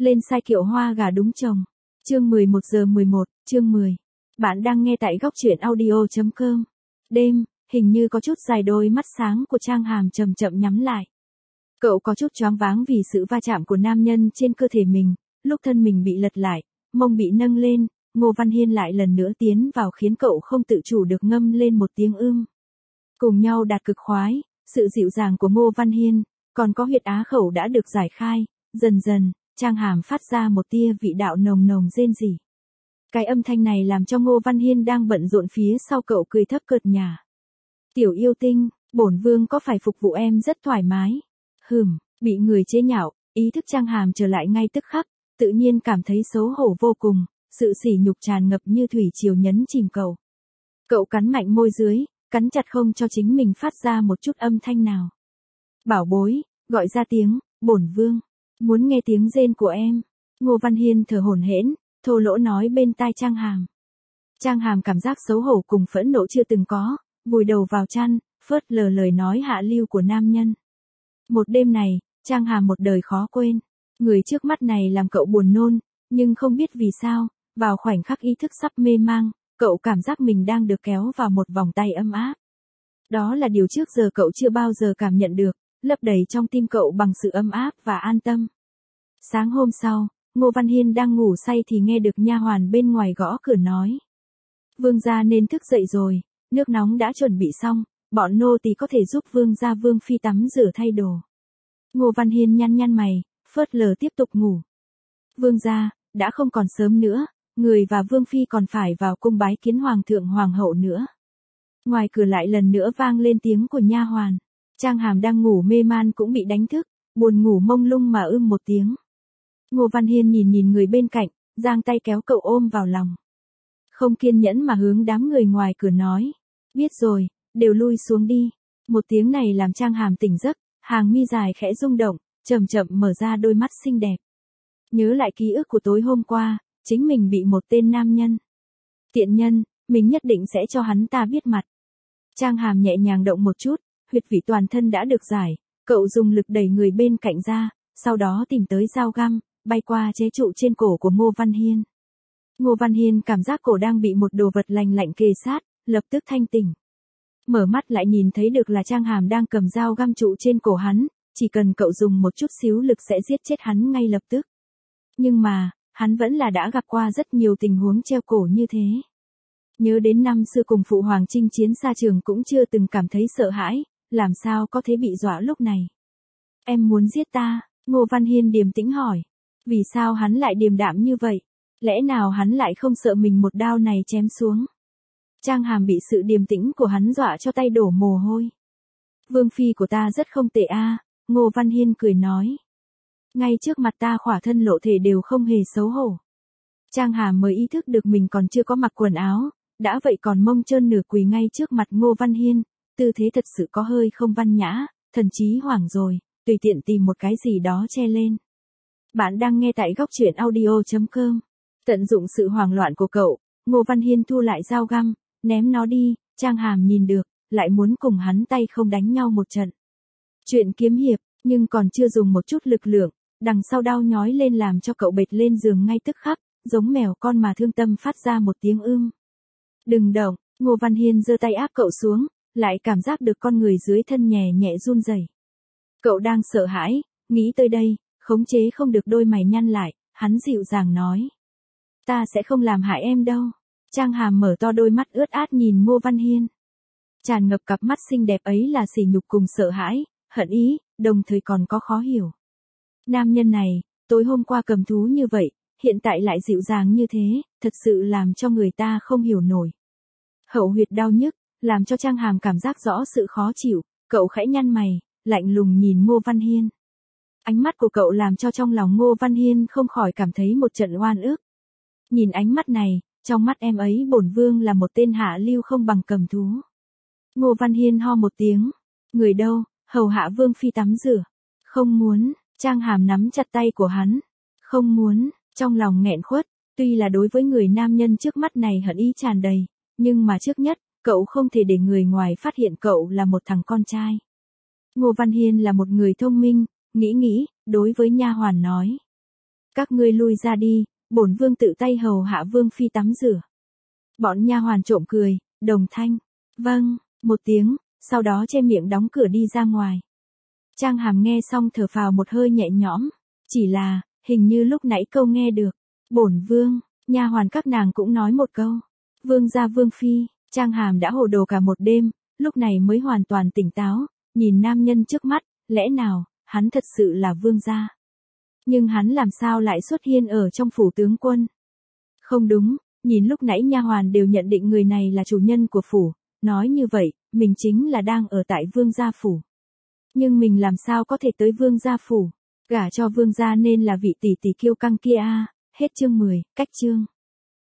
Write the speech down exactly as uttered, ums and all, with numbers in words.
Lên sai kiệu hoa gà đúng chồng. Chương mười một giờ mười một, chương mười. Bạn đang nghe tại góc truyện audio.com. Đêm, hình như có chút dài đôi mắt sáng của Trang Hàm chậm chậm nhắm lại. Cậu có chút choáng váng vì sự va chạm của nam nhân trên cơ thể mình, lúc thân mình bị lật lại, mông bị nâng lên, Ngô Văn Hiên lại lần nữa tiến vào khiến cậu không tự chủ được ngâm lên một tiếng ưm. Cùng nhau đạt cực khoái, sự dịu dàng của Ngô Văn Hiên, còn có huyệt á khẩu đã được giải khai, dần dần, Trang Hàm phát ra một tia vị đạo nồng nồng rên rỉ. Cái âm thanh này làm cho Ngô Văn Hiên đang bận rộn phía sau cậu cười thấp cợt nhả. Tiểu yêu tinh, bổn vương có phải phục vụ em rất thoải mái? Hừm, bị người chế nhạo, ý thức Trang Hàm trở lại ngay tức khắc, tự nhiên cảm thấy xấu hổ vô cùng, sự sỉ nhục tràn ngập như thủy triều nhấn chìm cậu. Cậu cắn mạnh môi dưới, cắn chặt không cho chính mình phát ra một chút âm thanh nào. Bảo bối, gọi ra tiếng, bổn vương, muốn nghe tiếng rên của em. Ngô Văn Hiên thở hổn hển, thô lỗ nói bên tai Trang Hàm. Trang Hàm cảm giác xấu hổ cùng phẫn nộ chưa từng có, vùi đầu vào chăn, phớt lờ lời nói hạ lưu của nam nhân. Một đêm này, Trang Hàm một đời khó quên. Người trước mắt này làm cậu buồn nôn, nhưng không biết vì sao, vào khoảnh khắc ý thức sắp mê mang, cậu cảm giác mình đang được kéo vào một vòng tay ấm áp. Đó là điều trước giờ cậu chưa bao giờ cảm nhận được, lấp đầy trong tim cậu bằng sự ấm áp và an tâm. Sáng hôm sau, Ngô Văn Hiên đang ngủ say thì nghe được nha hoàn bên ngoài gõ cửa nói. Vương gia nên thức dậy rồi, nước nóng đã chuẩn bị xong, bọn nô tỳ có thể giúp vương gia vương phi tắm rửa thay đồ. Ngô Văn Hiên nhăn nhăn mày, phớt lờ tiếp tục ngủ. Vương gia, đã không còn sớm nữa, người và vương phi còn phải vào cung bái kiến hoàng thượng hoàng hậu nữa. Ngoài cửa lại lần nữa vang lên tiếng của nha hoàn. Trang Hàm đang ngủ mê man cũng bị đánh thức, buồn ngủ mông lung mà ưm một tiếng. Ngô Văn Hiên nhìn nhìn người bên cạnh, giang tay kéo cậu ôm vào lòng. Không kiên nhẫn mà hướng đám người ngoài cửa nói. Biết rồi, đều lui xuống đi. Một tiếng này làm Trang Hàm tỉnh giấc, hàng mi dài khẽ rung động, chậm chậm mở ra đôi mắt xinh đẹp. Nhớ lại ký ức của tối hôm qua, chính mình bị một tên nam nhân. Tiện nhân, mình nhất định sẽ cho hắn ta biết mặt. Trang Hàm nhẹ nhàng động một chút, huyệt vị toàn thân đã được giải, cậu dùng lực đẩy người bên cạnh ra, sau đó tìm tới dao găm, bay qua chế trụ trên cổ của Ngô Văn Hiên. Ngô Văn Hiên cảm giác cổ đang bị một đồ vật lành lạnh kề sát, lập tức thanh tỉnh. Mở mắt lại nhìn thấy được là Trang Hàm đang cầm dao găm trụ trên cổ hắn, chỉ cần cậu dùng một chút xíu lực sẽ giết chết hắn ngay lập tức. Nhưng mà, hắn vẫn là đã gặp qua rất nhiều tình huống treo cổ như thế. Nhớ đến năm xưa cùng phụ hoàng chinh chiến xa trường cũng chưa từng cảm thấy sợ hãi, làm sao có thể bị dọa lúc này. Em muốn giết ta, Ngô Văn Hiên điềm tĩnh hỏi. Vì sao hắn lại điềm đạm như vậy? Lẽ nào hắn lại không sợ mình một đao này chém xuống? Trang Hàm bị sự điềm tĩnh của hắn dọa cho tay đổ mồ hôi. Vương phi của ta rất không tệ a, Ngô Văn Hiên cười nói. Ngay trước mặt ta khỏa thân lộ thể đều không hề xấu hổ. Trang Hàm mới ý thức được mình còn chưa có mặc quần áo, đã vậy còn mông trơn nửa quỳ ngay trước mặt Ngô Văn Hiên, tư thế thật sự có hơi không văn nhã, thần chí hoảng rồi, tùy tiện tìm một cái gì đó che lên. Bạn đang nghe tại góc truyện audio.com. Tận dụng sự hoảng loạn của cậu, Ngô Văn Hiên thu lại dao găm, ném nó đi, Trang Hàm nhìn được, lại muốn cùng hắn tay không đánh nhau một trận. Chuyện kiếm hiệp, nhưng còn chưa dùng một chút lực lượng, đằng sau đau nhói lên làm cho cậu bệt lên giường ngay tức khắc, giống mèo con mà thương tâm phát ra một tiếng ưm. Đừng động, Ngô Văn Hiên giơ tay áp cậu xuống, lại cảm giác được con người dưới thân nhẹ nhẹ run rẩy. Cậu đang sợ hãi, nghĩ tới đây, khống chế không được đôi mày nhăn lại, hắn dịu dàng nói. Ta sẽ không làm hại em đâu. Trang Hàm mở to đôi mắt ướt át nhìn Ngô Văn Hiên. Tràn ngập cặp mắt xinh đẹp ấy là sỉ nhục cùng sợ hãi, hận ý, đồng thời còn có khó hiểu. Nam nhân này, tối hôm qua cầm thú như vậy, hiện tại lại dịu dàng như thế, thật sự làm cho người ta không hiểu nổi. Hậu huyệt đau nhức, làm cho Trang Hàm cảm giác rõ sự khó chịu, cậu khẽ nhăn mày, lạnh lùng nhìn Ngô Văn Hiên. Ánh mắt của cậu làm cho trong lòng Ngô Văn Hiên không khỏi cảm thấy một trận oan ức. Nhìn ánh mắt này, trong mắt em ấy bổn vương là một tên hạ lưu không bằng cầm thú. Ngô Văn Hiên ho một tiếng. Người đâu, hầu hạ vương phi tắm rửa. Không muốn, Trang Hàm nắm chặt tay của hắn. Không muốn, trong lòng nghẹn khuất, tuy là đối với người nam nhân trước mắt này hận ý tràn đầy, nhưng mà trước nhất, cậu không thể để người ngoài phát hiện cậu là một thằng con trai. Ngô Văn Hiên là một người thông minh, nghĩ nghĩ, đối với nha hoàn nói. Các ngươi lui ra đi, bổn vương tự tay hầu hạ vương phi tắm rửa. Bọn nha hoàn trộm cười, đồng thanh, vâng, một tiếng, sau đó che miệng đóng cửa đi ra ngoài. Trang Hàm nghe xong thở phào một hơi nhẹ nhõm, chỉ là, hình như lúc nãy câu nghe được, bổn vương, nha hoàn các nàng cũng nói một câu, vương gia vương phi. Trang Hàm đã hồ đồ cả một đêm, lúc này mới hoàn toàn tỉnh táo, nhìn nam nhân trước mắt, lẽ nào, hắn thật sự là vương gia. Nhưng hắn làm sao lại xuất hiện ở trong phủ tướng quân? Không đúng, nhìn lúc nãy nha hoàn đều nhận định người này là chủ nhân của phủ, nói như vậy, mình chính là đang ở tại vương gia phủ. Nhưng mình làm sao có thể tới vương gia phủ, gả cho vương gia nên là vị tỷ tỷ kiêu căng kia a. Hết chương mười, cách chương.